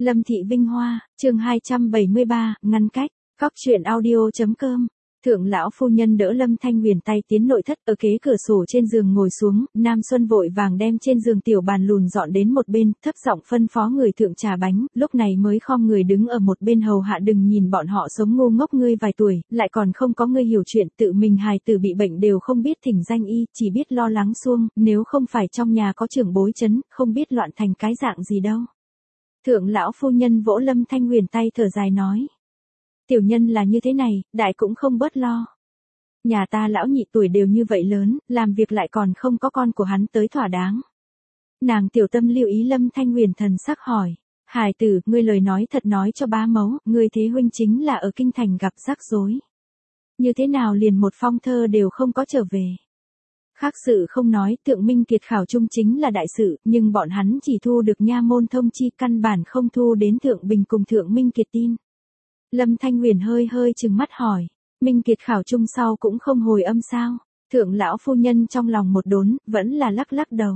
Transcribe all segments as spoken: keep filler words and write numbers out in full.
Lâm Thị Vinh Hoa, chương hai trăm bảy mươi ba, ngăn cách, cóc truyện audio.com. Thượng lão phu nhân đỡ Lâm Thanh Huyền tay tiến nội thất, ở kế cửa sổ trên giường ngồi xuống, Nam Xuân vội vàng đem trên giường tiểu bàn lùn dọn đến một bên, thấp giọng phân phó người thượng trà bánh, lúc này mới khom người đứng ở một bên hầu hạ, đừng nhìn bọn họ sống ngu ngốc ngươi vài tuổi, lại còn không có ngươi hiểu chuyện, tự mình hài tử bị bệnh đều không biết thỉnh danh y, chỉ biết lo lắng xuông, nếu không phải trong nhà có trưởng bối chấn, không biết loạn thành cái dạng gì đâu. Thượng lão phu nhân vỗ Lâm Thanh Huyền tay thở dài nói. Tiểu nhân là như thế này, đại cũng không bớt lo. Nhà ta lão nhị tuổi đều như vậy lớn, làm việc lại còn không có con của hắn tới thỏa đáng. Nàng tiểu tâm lưu ý Lâm Thanh Huyền thần sắc hỏi. Hài tử, ngươi lời nói thật nói cho bá mẫu, ngươi thế huynh chính là ở kinh thành gặp rắc rối. Như thế nào liền một phong thơ đều không có trở về. Khác sự không nói, Thượng Minh Kiệt khảo trung chính là đại sự, nhưng bọn hắn chỉ thu được nha môn thông chi, căn bản không thu đến Thượng Bình cùng Thượng Minh Kiệt tin. Lâm Thanh Huyền hơi hơi trừng mắt hỏi, Minh Kiệt khảo trung sau cũng không hồi âm sao? Thượng lão phu nhân trong lòng một đốn, vẫn là lắc lắc đầu.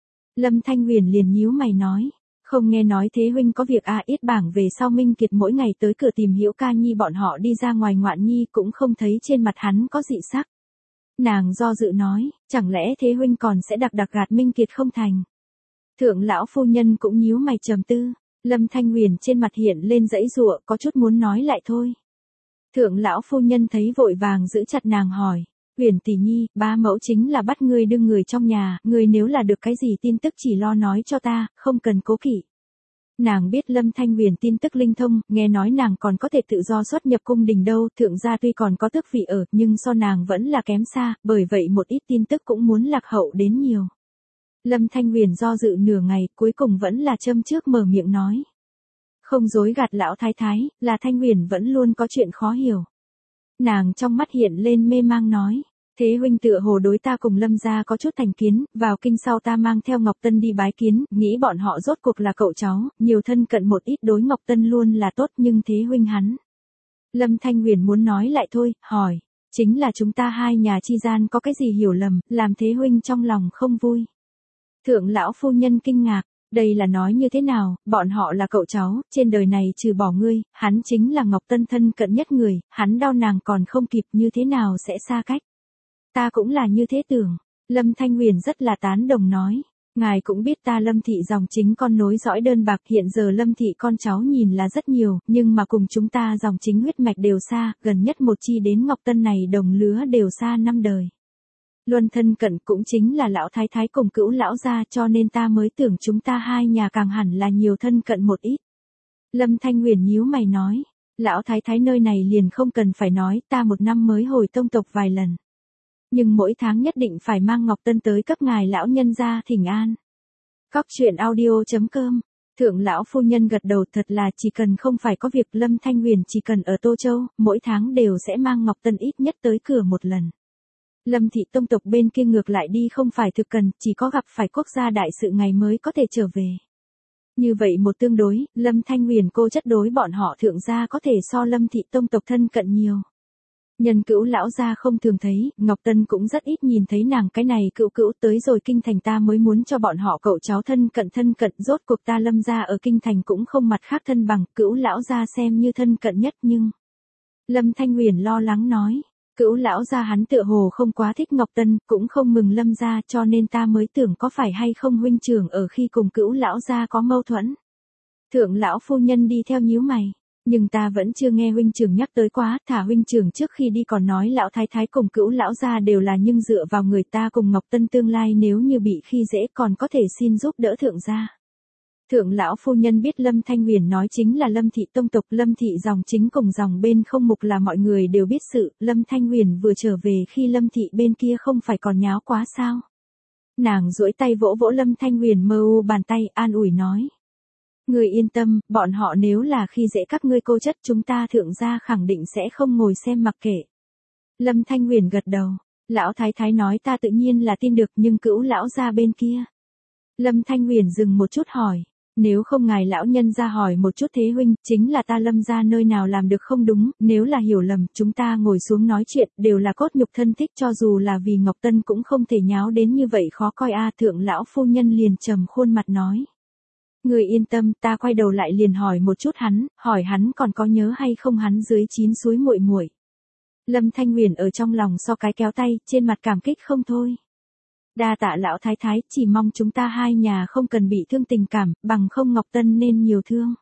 Lâm Thanh Huyền liền nhíu mày nói, không nghe nói thế huynh có việc à, ít bảng về sau Minh Kiệt mỗi ngày tới cửa tìm hiểu ca nhi bọn họ đi ra ngoài ngoạn nhi cũng không thấy trên mặt hắn có dị sắc. Nàng do dự nói, chẳng lẽ thế huynh còn sẽ đặc đặc gạt Minh Kiệt không thành? Thượng lão phu nhân cũng nhíu mày trầm tư, Lâm Thanh Huyền trên mặt hiện lên dãy giụa, có chút muốn nói lại thôi. Thượng lão phu nhân thấy vội vàng giữ chặt nàng hỏi, Huyền tỷ nhi, ba mẫu chính là bắt ngươi đưa người trong nhà, ngươi nếu là được cái gì tin tức chỉ lo nói cho ta, không cần cố kỵ. Nàng biết Lâm Thanh Huyền tin tức linh thông, nghe nói nàng còn có thể tự do xuất nhập cung đình đâu, thượng gia tuy còn có tước vị ở, nhưng so nàng vẫn là kém xa, bởi vậy một ít tin tức cũng muốn lạc hậu đến nhiều. Lâm Thanh Huyền do dự nửa ngày, cuối cùng vẫn là châm trước mở miệng nói. Không dối gạt lão thái thái, là Thanh Huyền vẫn luôn có chuyện khó hiểu. Nàng trong mắt hiện lên mê mang nói. Thế huynh tựa hồ đối ta cùng Lâm gia có chút thành kiến, vào kinh sau ta mang theo Ngọc Tân đi bái kiến, nghĩ bọn họ rốt cuộc là cậu cháu, nhiều thân cận một ít đối Ngọc Tân luôn là tốt nhưng thế huynh hắn. Lâm Thanh Huyền muốn nói lại thôi, hỏi, chính là chúng ta hai nhà chi gian có cái gì hiểu lầm, làm thế huynh trong lòng không vui. Thượng lão phu nhân kinh ngạc, đây là nói như thế nào, bọn họ là cậu cháu, trên đời này trừ bỏ ngươi, hắn chính là Ngọc Tân thân cận nhất người, hắn đau nàng còn không kịp như thế nào sẽ xa cách. Ta cũng là như thế tưởng, Lâm Thanh Huyền rất là tán đồng nói, ngài cũng biết ta Lâm thị dòng chính con nối dõi đơn bạc, hiện giờ Lâm thị con cháu nhìn là rất nhiều, nhưng mà cùng chúng ta dòng chính huyết mạch đều xa, gần nhất một chi đến Ngọc Tân này đồng lứa đều xa năm đời. Luân thân cận cũng chính là lão thái thái cùng cữu lão gia, cho nên ta mới tưởng chúng ta hai nhà càng hẳn là nhiều thân cận một ít. Lâm Thanh Huyền nhíu mày nói, lão thái thái nơi này liền không cần phải nói, ta một năm mới hồi tông tộc vài lần. Nhưng mỗi tháng nhất định phải mang Ngọc Tân tới cấp ngài lão nhân gia thỉnh an. Cóc truyện audio.com. Thượng lão phu nhân gật đầu, thật là chỉ cần không phải có việc, Lâm Thanh Huyền chỉ cần ở Tô Châu, mỗi tháng đều sẽ mang Ngọc Tân ít nhất tới cửa một lần. Lâm thị tông tộc bên kia ngược lại đi không phải thực cần, chỉ có gặp phải quốc gia đại sự ngày mới có thể trở về. Như vậy một tương đối, Lâm Thanh Huyền cô chất đối bọn họ thượng gia có thể so Lâm thị tông tộc thân cận nhiều. Nhân cữu lão gia không thường thấy, Ngọc Tân cũng rất ít nhìn thấy nàng, cái này cữu cữu tới rồi kinh thành ta mới muốn cho bọn họ cậu cháu thân cận thân cận, rốt cuộc ta Lâm gia ở kinh thành cũng không mặt khác thân bằng, cữu lão gia xem như thân cận nhất nhưng. Lâm Thanh Huyền lo lắng nói, cữu lão gia hắn tựa hồ không quá thích Ngọc Tân, cũng không mừng Lâm gia, cho nên ta mới tưởng có phải hay không huynh trưởng ở khi cùng cữu lão gia có mâu thuẫn. Thượng lão phu nhân đi theo nhíu mày. Nhưng ta vẫn chưa nghe huynh trưởng nhắc tới quá, thả huynh trưởng trước khi đi còn nói lão thái thái cùng cữu lão gia đều là nhưng dựa vào người ta cùng Ngọc Tân tương lai nếu như bị khi dễ còn có thể xin giúp đỡ thượng gia. Thượng lão phu nhân biết Lâm Thanh Huyền nói chính là Lâm thị tông tộc, Lâm thị dòng chính cùng dòng bên không mục là mọi người đều biết sự, Lâm Thanh Huyền vừa trở về khi Lâm thị bên kia không phải còn nháo quá sao. Nàng duỗi tay vỗ vỗ Lâm Thanh Huyền mơ u bàn tay, an ủi nói. Người yên tâm, bọn họ nếu là khi dễ các ngươi cô chất chúng ta thượng gia khẳng định sẽ không ngồi xem mặc kệ. Lâm Thanh Huyền gật đầu, lão thái thái nói ta tự nhiên là tin được nhưng cữu lão gia bên kia. Lâm Thanh Huyền dừng một chút hỏi, nếu không ngài lão nhân ra hỏi một chút thế huynh, chính là ta Lâm gia nơi nào làm được không đúng, nếu là hiểu lầm, chúng ta ngồi xuống nói chuyện, đều là cốt nhục thân thích cho dù là vì Ngọc Tân cũng không thể nháo đến như vậy khó coi a. Thượng lão phu nhân liền trầm khuôn mặt nói. Ngươi yên tâm, ta quay đầu lại liền hỏi một chút hắn, hỏi hắn còn có nhớ hay không hắn dưới chín suối muội muội. Lâm Thanh Huyền ở trong lòng so cái kéo tay, trên mặt cảm kích không thôi. Đa tạ lão thái thái, chỉ mong chúng ta hai nhà không cần bị thương tình cảm, bằng không Ngọc Tân nên nhiều thương.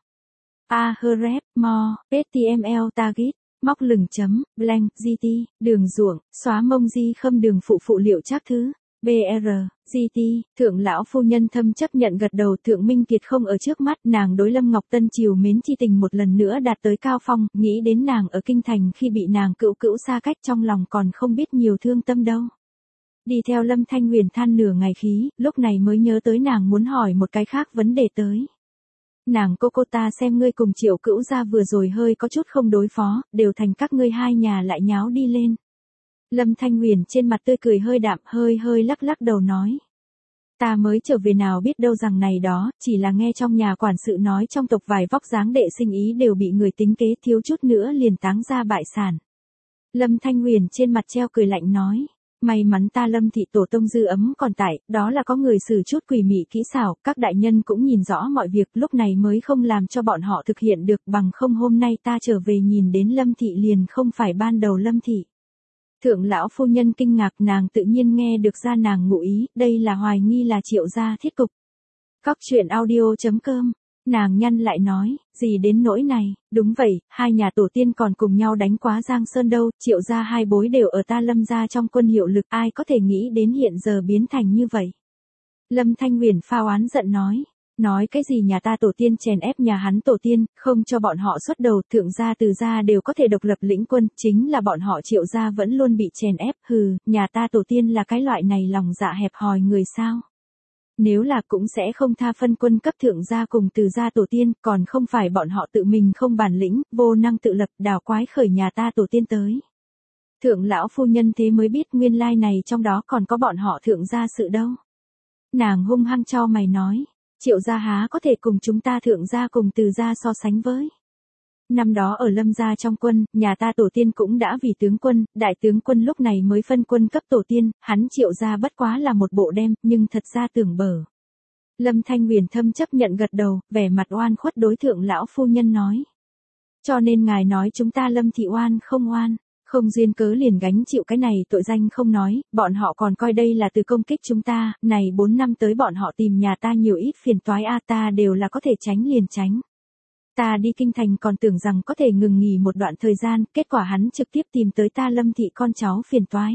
A hơ rep, mo, ét tê em lờ target, móc lửng chấm, blank, giê tê, đường ruộng, xóa mông di khâm đường phụ phụ liệu trác thứ. bê rờ, giê tê, thượng lão phu nhân thâm chấp nhận gật đầu. Thượng Minh Kiệt không ở trước mắt, nàng đối Lâm Ngọc Tân chiều mến chi tình một lần nữa đạt tới cao phong, nghĩ đến nàng ở kinh thành khi bị nàng cữu cữu xa cách trong lòng còn không biết nhiều thương tâm đâu. Đi theo Lâm Thanh Huyền than nửa ngày khí, lúc này mới nhớ tới nàng muốn hỏi một cái khác vấn đề tới. Nàng cô cô ta xem ngươi cùng Triệu cữu gia vừa rồi hơi có chút không đối phó, đều thành các ngươi hai nhà lại nháo đi lên. Lâm Thanh Huyền trên mặt tươi cười hơi đạm, hơi hơi lắc lắc đầu nói. Ta mới trở về nào biết đâu rằng này đó, chỉ là nghe trong nhà quản sự nói trong tộc vài vóc dáng đệ sinh ý đều bị người tính kế, thiếu chút nữa liền táng ra bại sản. Lâm Thanh Huyền trên mặt treo cười lạnh nói. May mắn ta Lâm thị tổ tông dư ấm còn tại, đó là có người xử chút quỷ mị kỹ xảo, các đại nhân cũng nhìn rõ mọi việc, lúc này mới không làm cho bọn họ thực hiện được, bằng không hôm nay ta trở về nhìn đến Lâm thị liền không phải ban đầu Lâm thị. Thượng lão phu nhân kinh ngạc, nàng tự nhiên nghe được ra nàng ngụ ý, đây là hoài nghi là Triệu gia thiết cục. Cóc truyện audio chấm com. Nàng nhăn lại nói, gì đến nỗi này, đúng vậy, hai nhà tổ tiên còn cùng nhau đánh quá Giang Sơn đâu, Triệu gia hai bối đều ở ta Lâm gia trong quân hiệu lực, ai có thể nghĩ đến hiện giờ biến thành như vậy. Lâm Thanh Huyền pha oán giận nói, nói cái gì nhà ta tổ tiên chèn ép nhà hắn tổ tiên, không cho bọn họ xuất đầu, thượng gia từ gia đều có thể độc lập lĩnh quân, chính là bọn họ Triệu gia vẫn luôn bị chèn ép, hừ, nhà ta tổ tiên là cái loại này lòng dạ hẹp hòi người sao. Nếu là cũng sẽ không tha phân quân cấp thượng gia cùng từ gia tổ tiên, còn không phải bọn họ tự mình không bản lĩnh, vô năng tự lập, đào quái khởi nhà ta tổ tiên tới. Thượng lão phu nhân thế mới biết nguyên lai này trong đó còn có bọn họ thượng gia sự đâu. Nàng hung hăng cho mày nói, Triệu gia há có thể cùng chúng ta thượng gia cùng từ gia so sánh với. Năm đó ở Lâm gia trong quân, nhà ta tổ tiên cũng đã vì tướng quân, đại tướng quân lúc này mới phân quân cấp tổ tiên, hắn Triệu gia bất quá là một bộ đem, nhưng thật ra tưởng bở. Lâm Thanh Huyền thâm chấp nhận gật đầu, vẻ mặt oan khuất đối thượng lão phu nhân nói. Cho nên ngài nói chúng ta Lâm thị oan không oan, không duyên cớ liền gánh chịu cái này tội danh không nói, bọn họ còn coi đây là từ công kích chúng ta, này bốn năm tới bọn họ tìm nhà ta nhiều ít phiền toái a ta đều là có thể tránh liền tránh. Ta đi kinh thành còn tưởng rằng có thể ngừng nghỉ một đoạn thời gian, kết quả hắn trực tiếp tìm tới ta Lâm thị con cháu phiền toái.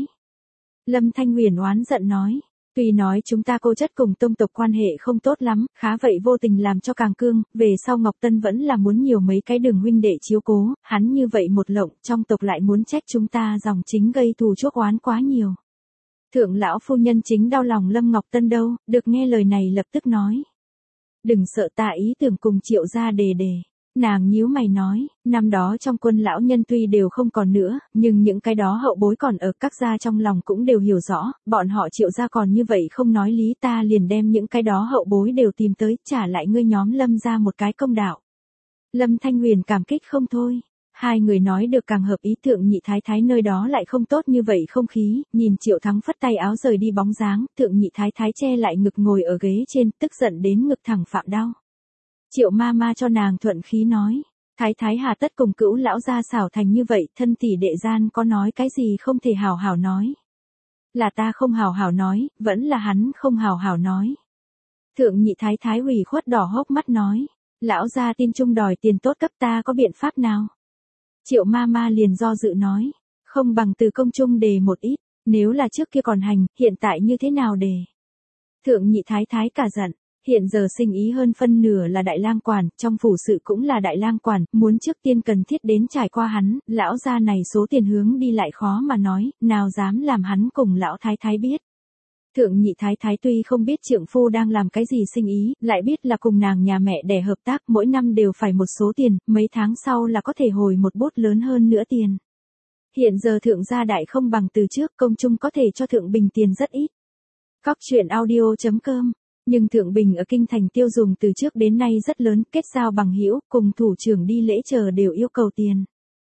Lâm Thanh Huyền oán giận nói, tuy nói chúng ta cô chất cùng tông tộc quan hệ không tốt lắm, khá vậy vô tình làm cho càng cương, về sau Ngọc Tân vẫn là muốn nhiều mấy cái đường huynh đệ chiếu cố, hắn như vậy một lộng, trong tộc lại muốn trách chúng ta dòng chính gây thù chuốc oán quá nhiều. Thượng lão phu nhân chính đau lòng Lâm Ngọc Tân đâu, được nghe lời này lập tức nói. Đừng sợ ta ý tưởng cùng Triệu gia đề đề. Nàng nhíu mày nói, năm đó trong quân lão nhân tuy đều không còn nữa, nhưng những cái đó hậu bối còn ở các gia trong lòng cũng đều hiểu rõ, bọn họ Triệu gia còn như vậy không nói lý ta liền đem những cái đó hậu bối đều tìm tới, trả lại ngươi nhóm Lâm ra một cái công đạo. Lâm Thanh Huyền cảm kích không thôi, hai người nói được càng hợp ý. Thượng nhị thái thái nơi đó lại không tốt như vậy không khí, nhìn Triệu Thắng phất tay áo rời đi bóng dáng, thượng nhị thái thái che lại ngực ngồi ở ghế trên, tức giận đến ngực thẳng phạm đau. Triệu ma ma cho nàng thuận khí nói, thái thái hà tất cùng cữu lão gia xảo thành như vậy, thân tỷ đệ gian có nói cái gì không thể hào hào nói. Là ta không hào hào nói, vẫn là hắn không hào hào nói. Thượng nhị thái thái ủy khuất đỏ hốc mắt nói, lão gia tin chung đòi tiền tốt cấp ta có biện pháp nào. Triệu ma ma liền do dự nói, không bằng từ công chung đề một ít, nếu là trước kia còn hành, hiện tại như thế nào đề. Thượng nhị thái thái cả giận. Hiện giờ sinh ý hơn phân nửa là đại lang quản, trong phủ sự cũng là đại lang quản, muốn trước tiên cần thiết đến trải qua hắn, lão gia này số tiền hướng đi lại khó mà nói, nào dám làm hắn cùng lão thái thái biết. Thượng nhị thái thái tuy không biết trượng phu đang làm cái gì sinh ý, lại biết là cùng nàng nhà mẹ đẻ hợp tác, mỗi năm đều phải một số tiền, mấy tháng sau là có thể hồi một bút lớn hơn nữa tiền. Hiện giờ thượng gia đại không bằng từ trước, công chung có thể cho thượng bình tiền rất ít. Cóc truyện audio chấm com. Nhưng Thượng Bình ở kinh thành tiêu dùng từ trước đến nay rất lớn, kết giao bằng hữu, cùng thủ trưởng đi lễ chờ đều yêu cầu tiền.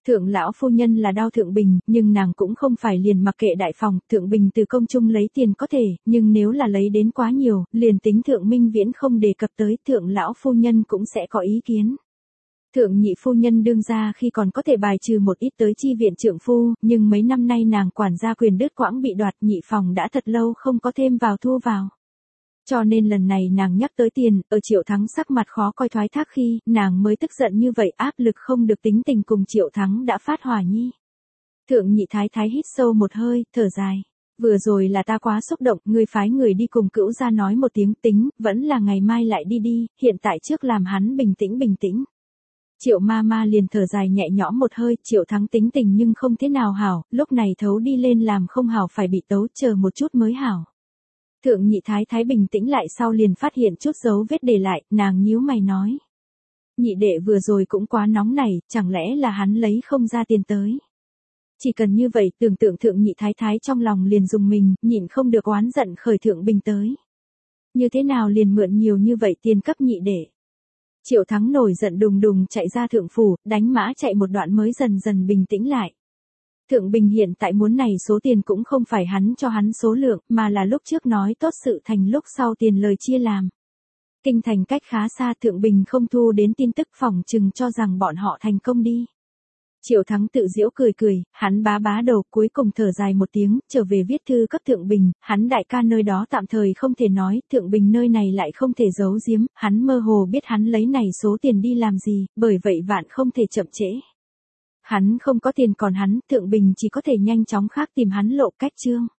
Thượng lão phu nhân là đau Thượng Bình, nhưng nàng cũng không phải liền mặc kệ đại phòng, Thượng Bình từ công chung lấy tiền có thể, nhưng nếu là lấy đến quá nhiều, liền tính Thượng Minh Viễn không đề cập tới, thượng lão phu nhân cũng sẽ có ý kiến. Thượng nhị phu nhân đương ra khi còn có thể bài trừ một ít tới chi viện trượng phu, nhưng mấy năm nay nàng quản gia quyền đứt quãng bị đoạt, nhị phòng đã thật lâu không có thêm vào thu vào. Cho nên lần này nàng nhắc tới tiền, ở Triệu Thắng sắc mặt khó coi thoái thác khi, nàng mới tức giận như vậy, áp lực không được tính tình cùng Triệu Thắng đã phát hỏa nhi. Thượng nhị thái thái hít sâu một hơi, thở dài. Vừa rồi là ta quá xúc động, ngươi phái người đi cùng cữu gia nói một tiếng tính, vẫn là ngày mai lại đi đi, hiện tại trước làm hắn bình tĩnh bình tĩnh. Triệu ma ma liền thở dài nhẹ nhõm một hơi, Triệu Thắng tính tình nhưng không thế nào hảo, lúc này thấu đi lên làm không hảo phải bị tấu, chờ một chút mới hảo. Thượng nhị thái thái bình tĩnh lại sau liền phát hiện chút dấu vết để lại, nàng nhíu mày nói. Nhị đệ vừa rồi cũng quá nóng này, chẳng lẽ là hắn lấy không ra tiền tới. Chỉ cần như vậy, tưởng tượng thượng nhị thái thái trong lòng liền dùng mình, nhịn không được oán giận khởi Thượng Bình tới. Như thế nào liền mượn nhiều như vậy tiền cấp nhị đệ. Triệu Thắng nổi giận đùng đùng chạy ra thượng phủ, đánh mã chạy một đoạn mới dần dần bình tĩnh lại. Thượng Bình hiện tại muốn này số tiền cũng không phải hắn cho hắn số lượng, mà là lúc trước nói tốt sự thành lúc sau tiền lời chia làm. Kinh thành cách khá xa, Thượng Bình không thu đến tin tức, phỏng chừng cho rằng bọn họ thành công đi. Triệu Thắng tự giễu cười cười, hắn bá bá đầu, cuối cùng thở dài một tiếng, trở về viết thư cấp Thượng Bình, hắn đại ca nơi đó tạm thời không thể nói, Thượng Bình nơi này lại không thể giấu giếm, hắn mơ hồ biết hắn lấy này số tiền đi làm gì, bởi vậy vạn không thể chậm trễ. Hắn không có tiền còn hắn, Thượng Bình chỉ có thể nhanh chóng khác tìm hắn lộ cách chương.